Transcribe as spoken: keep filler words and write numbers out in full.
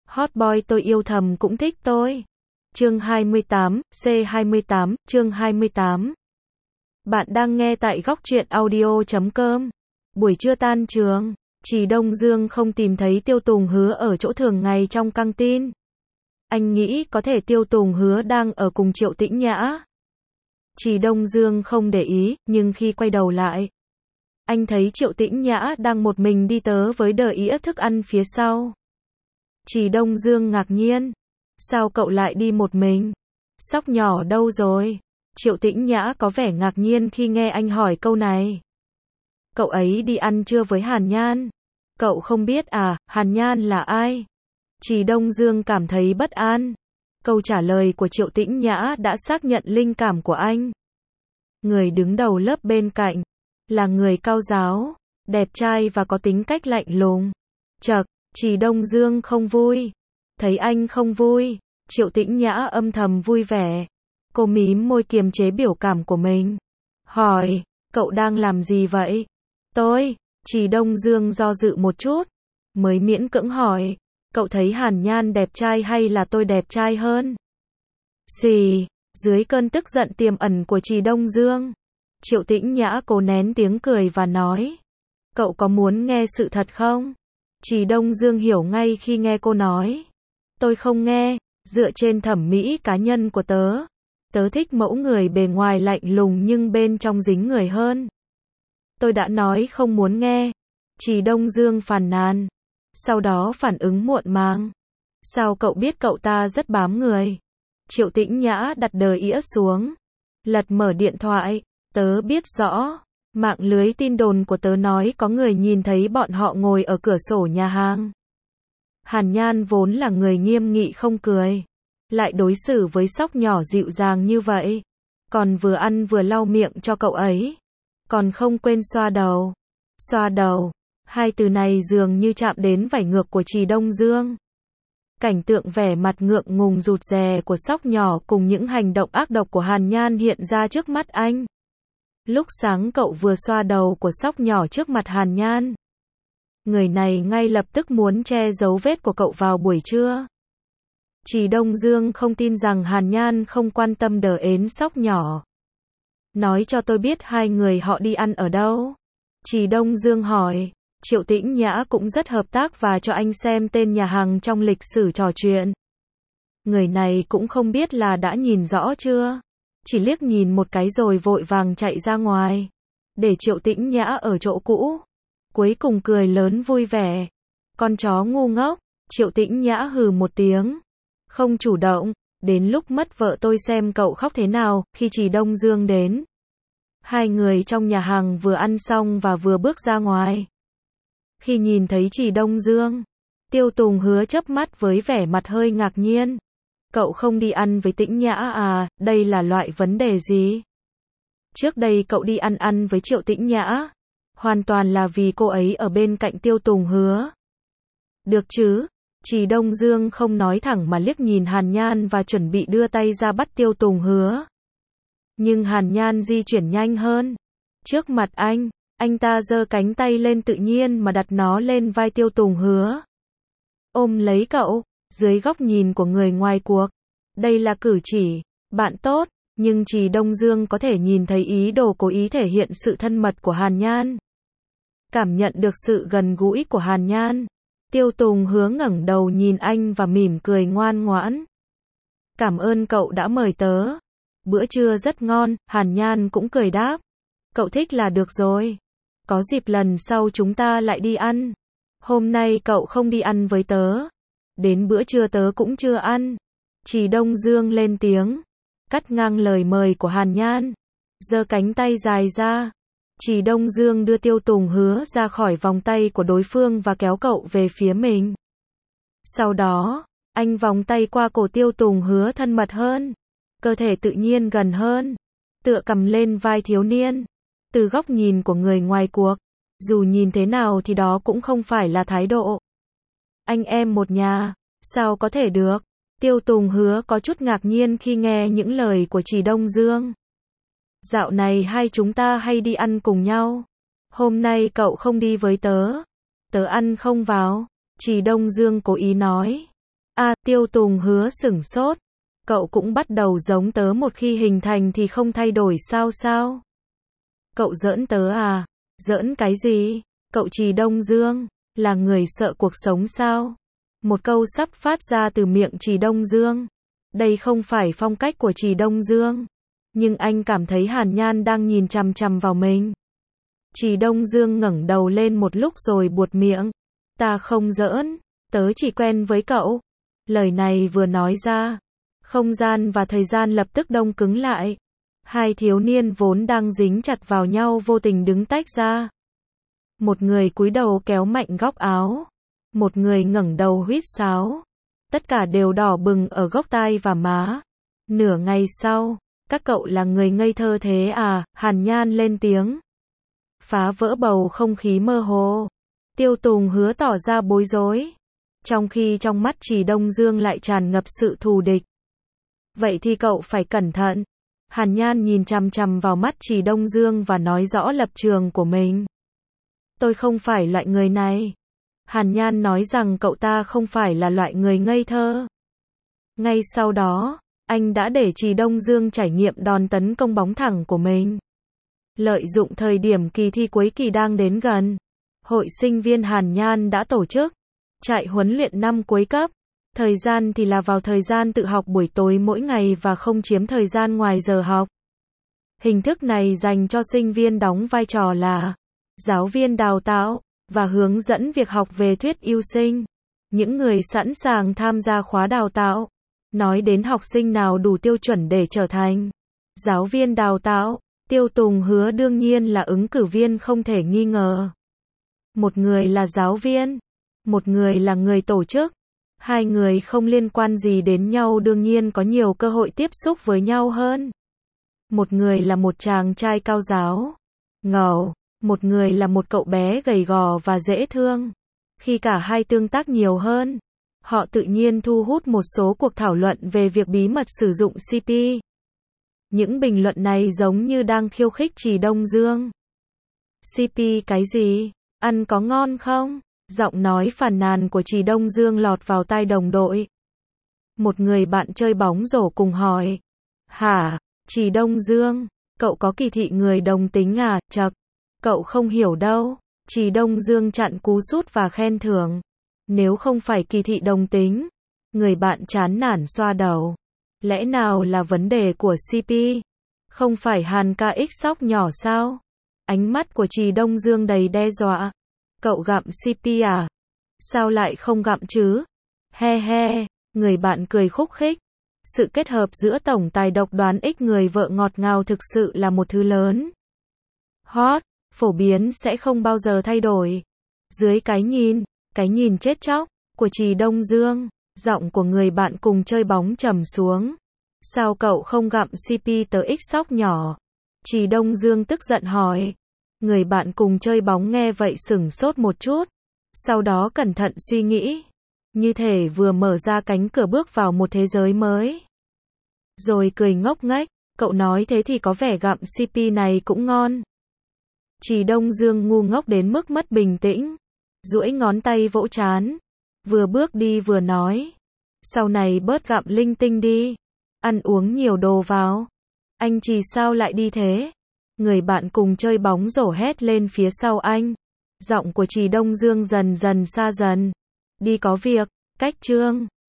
Hot boy tôi yêu thầm cũng thích tôi. Chương hai mươi tám, C hai mươi tám, chương hai mươi tám. Bạn đang nghe tại góc truyện audio chấm com. Buổi trưa tan trường, Trì Đông Dương không tìm thấy Tiêu Tùng Hứa ở chỗ thường ngày trong căng tin. Anh nghĩ có thể Tiêu Tùng Hứa đang ở cùng Triệu Tĩnh Nhã. Trì Đông Dương không để ý, nhưng khi quay đầu lại, anh thấy Triệu Tĩnh Nhã đang một mình đi tớ với đờ ĩa thức ăn phía sau. Trì Đông Dương ngạc nhiên. Sao cậu lại đi một mình? Sóc nhỏ đâu rồi? Triệu Tĩnh Nhã có vẻ ngạc nhiên khi nghe anh hỏi câu này. Cậu ấy đi ăn trưa với Hàn Nhan. Cậu không biết à, Hàn Nhan là ai? Trì Đông Dương cảm thấy bất an. Câu trả lời của Triệu Tĩnh Nhã đã xác nhận linh cảm của anh. Người đứng đầu lớp bên cạnh là người cao giáo, đẹp trai và có tính cách lạnh lùng. Chậc, Trì Đông Dương không vui. Thấy anh không vui, Triệu Tĩnh Nhã âm thầm vui vẻ. Cô mím môi kiềm chế biểu cảm của mình. Hỏi, cậu đang làm gì vậy? Tôi, Trì Đông Dương do dự một chút, mới miễn cưỡng hỏi, cậu thấy Hàn Nhan đẹp trai hay là tôi đẹp trai hơn? Xì, dưới cơn tức giận tiềm ẩn của Trì Đông Dương, Triệu Tĩnh Nhã cố nén tiếng cười và nói, cậu có muốn nghe sự thật không? Trì Đông Dương hiểu ngay khi nghe cô nói. Tôi không nghe, dựa trên thẩm mỹ cá nhân của tớ. Tớ thích mẫu người bề ngoài lạnh lùng nhưng bên trong dính người hơn. Tôi đã nói không muốn nghe. Trì Đông Dương phàn nàn. Sau đó phản ứng muộn màng. Sao cậu biết cậu ta rất bám người? Triệu Tĩnh Nhã đặt đờ ĩa xuống. Lật mở điện thoại. Tớ biết rõ. Mạng lưới tin đồn của tớ nói có người nhìn thấy bọn họ ngồi ở cửa sổ nhà hàng. Hàn Nhan vốn là người nghiêm nghị không cười, lại đối xử với Sóc nhỏ dịu dàng như vậy, còn vừa ăn vừa lau miệng cho cậu ấy, còn không quên xoa đầu. Xoa đầu, hai từ này dường như chạm đến vảy ngược của Trì Đông Dương. Cảnh tượng vẻ mặt ngượng ngùng rụt rè của Sóc nhỏ cùng những hành động ác độc của Hàn Nhan hiện ra trước mắt anh. Lúc sáng cậu vừa xoa đầu của Sóc nhỏ trước mặt Hàn Nhan. Người này ngay lập tức muốn che dấu vết của cậu vào buổi trưa. Trì Đông Dương không tin rằng Hàn Nhan không quan tâm đờ ến Sóc nhỏ. Nói cho tôi biết hai người họ đi ăn ở đâu? Trì Đông Dương hỏi. Triệu Tĩnh Nhã cũng rất hợp tác và cho anh xem tên nhà hàng trong lịch sử trò chuyện. Người này cũng không biết là đã nhìn rõ chưa? Chỉ liếc nhìn một cái rồi vội vàng chạy ra ngoài. Để Triệu Tĩnh Nhã ở chỗ cũ. Cuối cùng cười lớn vui vẻ. Con chó ngu ngốc. Triệu Tĩnh Nhã hừ một tiếng. Không chủ động. Đến lúc mất vợ tôi xem cậu khóc thế nào khi Trì Đông Dương đến. Hai người trong nhà hàng vừa ăn xong và vừa bước ra ngoài. Khi nhìn thấy Trì Đông Dương, Tiêu Tùng Hứa chớp mắt với vẻ mặt hơi ngạc nhiên. Cậu không đi ăn với Tĩnh Nhã à, đây là loại vấn đề gì? Trước đây cậu đi ăn ăn với Triệu Tĩnh Nhã. Hoàn toàn là vì cô ấy ở bên cạnh Tiêu Tùng Hứa. Được chứ? Trì Đông Dương không nói thẳng mà liếc nhìn Hàn Nhan và chuẩn bị đưa tay ra bắt Tiêu Tùng Hứa. Nhưng Hàn Nhan di chuyển nhanh hơn. Trước mặt anh, anh ta giơ cánh tay lên tự nhiên mà đặt nó lên vai Tiêu Tùng Hứa. Ôm lấy cậu, dưới góc nhìn của người ngoài cuộc. Đây là cử chỉ, bạn tốt, nhưng Trì Đông Dương có thể nhìn thấy ý đồ cố ý thể hiện sự thân mật của Hàn Nhan. Cảm nhận được sự gần gũi của Hàn Nhan. Tiêu Tùng Hứa ngẩng đầu nhìn anh và mỉm cười ngoan ngoãn. Cảm ơn cậu đã mời tớ. Bữa trưa rất ngon, Hàn Nhan cũng cười đáp. Cậu thích là được rồi. Có dịp lần sau chúng ta lại đi ăn. Hôm nay cậu không đi ăn với tớ. Đến bữa trưa tớ cũng chưa ăn. Trì Đông Dương lên tiếng. Cắt ngang lời mời của Hàn Nhan. Giơ cánh tay dài ra. Trì Đông Dương đưa Tiêu Tùng Hứa ra khỏi vòng tay của đối phương và kéo cậu về phía mình. Sau đó, anh vòng tay qua cổ Tiêu Tùng Hứa thân mật hơn. Cơ thể tự nhiên gần hơn. Tựa cầm lên vai thiếu niên. Từ góc nhìn của người ngoài cuộc, dù nhìn thế nào thì đó cũng không phải là thái độ. Anh em một nhà, sao có thể được? Tiêu Tùng Hứa có chút ngạc nhiên khi nghe những lời của Trì Đông Dương. Dạo này hai chúng ta hay đi ăn cùng nhau. Hôm nay cậu không đi với tớ. Tớ ăn không vào. Trì Đông Dương cố ý nói. A, Tiêu Tùng Hứa sửng sốt. Cậu cũng bắt đầu giống tớ một khi hình thành thì không thay đổi sao sao? Cậu giỡn tớ à? Giỡn cái gì? Cậu Trì Đông Dương, là người sợ cuộc sống sao? Một câu sắp phát ra từ miệng Trì Đông Dương. Đây không phải phong cách của Trì Đông Dương. Nhưng anh cảm thấy Hàn Nhan đang nhìn chằm chằm vào mình. Trì Đông Dương ngẩng đầu lên một lúc rồi buột miệng. Ta không giỡn, tớ chỉ quen với cậu. Lời này vừa nói ra, không gian và thời gian lập tức đông cứng lại. Hai thiếu niên vốn đang dính chặt vào nhau vô tình đứng tách ra. Một người cúi đầu kéo mạnh góc áo. Một người ngẩng đầu huýt sáo. Tất cả đều đỏ bừng ở gốc tai và má. Nửa ngày sau, các cậu là người ngây thơ thế à? Hàn Nhan lên tiếng. Phá vỡ bầu không khí mơ hồ. Tiêu Tùng Hứa tỏ ra bối rối. Trong khi trong mắt Trì Đông Dương lại tràn ngập sự thù địch. Vậy thì cậu phải cẩn thận. Hàn Nhan nhìn chằm chằm vào mắt Trì Đông Dương và nói rõ lập trường của mình. Tôi không phải loại người này. Hàn Nhan nói rằng cậu ta không phải là loại người ngây thơ. Ngay sau đó, anh đã để Trì Đông Dương trải nghiệm đòn tấn công bóng thẳng của mình. Lợi dụng thời điểm kỳ thi cuối kỳ đang đến gần, hội sinh viên Hàn Nhan đã tổ chức trại huấn luyện năm cuối cấp. Thời gian thì là vào thời gian tự học buổi tối mỗi ngày và không chiếm thời gian ngoài giờ học. Hình thức này dành cho sinh viên đóng vai trò là giáo viên đào tạo và hướng dẫn việc học về thuyết yêu sinh. Những người sẵn sàng tham gia khóa đào tạo, nói đến học sinh nào đủ tiêu chuẩn để trở thành giáo viên đào tạo, Tiêu Tùng Hứa đương nhiên là ứng cử viên không thể nghi ngờ. Một người là giáo viên, một người là người tổ chức. Hai người không liên quan gì đến nhau đương nhiên có nhiều cơ hội tiếp xúc với nhau hơn. Một người là một chàng trai cao giáo, ngầu, một người là một cậu bé gầy gò và dễ thương. Khi cả hai tương tác nhiều hơn, họ tự nhiên thu hút một số cuộc thảo luận về việc bí mật sử dụng xê pê. Những bình luận này giống như đang khiêu khích Trì Đông Dương. xê pê cái gì? Ăn có ngon không? Giọng nói phàn nàn của Trì Đông Dương lọt vào tai đồng đội. Một người bạn chơi bóng rổ cùng hỏi. Hả? Trì Đông Dương, cậu có kỳ thị người đồng tính à? Chậc, cậu không hiểu đâu. Trì Đông Dương chặn cú sút và khen thưởng. Nếu không phải kỳ thị đồng tính, người bạn chán nản xoa đầu. Lẽ nào là vấn đề của xê pê? Không phải Hàn ca ích sóc nhỏ sao? Ánh mắt của Trì Đông Dương đầy đe dọa. Cậu gặm xê pê à? Sao lại không gặm chứ? He he, người bạn cười khúc khích. Sự kết hợp giữa tổng tài độc đoán ích người vợ ngọt ngào thực sự là một thứ lớn. Hot, phổ biến sẽ không bao giờ thay đổi. Dưới cái nhìn, cái nhìn chết chóc của Trì Đông Dương, giọng của người bạn cùng chơi bóng trầm xuống. Sao cậu không gặm xê pê tờ ích sóc nhỏ? Trì Đông Dương tức giận hỏi. Người bạn cùng chơi bóng nghe vậy sửng sốt một chút. Sau đó cẩn thận suy nghĩ. Như thể vừa mở ra cánh cửa bước vào một thế giới mới. Rồi cười ngốc nghếch. Cậu nói thế thì có vẻ gặm xê pê này cũng ngon. Trì Đông Dương ngu ngốc đến mức mất bình tĩnh. Duỗi ngón tay vỗ trán. Vừa bước đi vừa nói. Sau này bớt gặm linh tinh đi. Ăn uống nhiều đồ vào. Anh Trì sao lại đi thế? Người bạn cùng chơi bóng rổ hét lên phía sau anh. Giọng của Trì Đông Dương dần dần xa dần. Đi có việc, cách chương.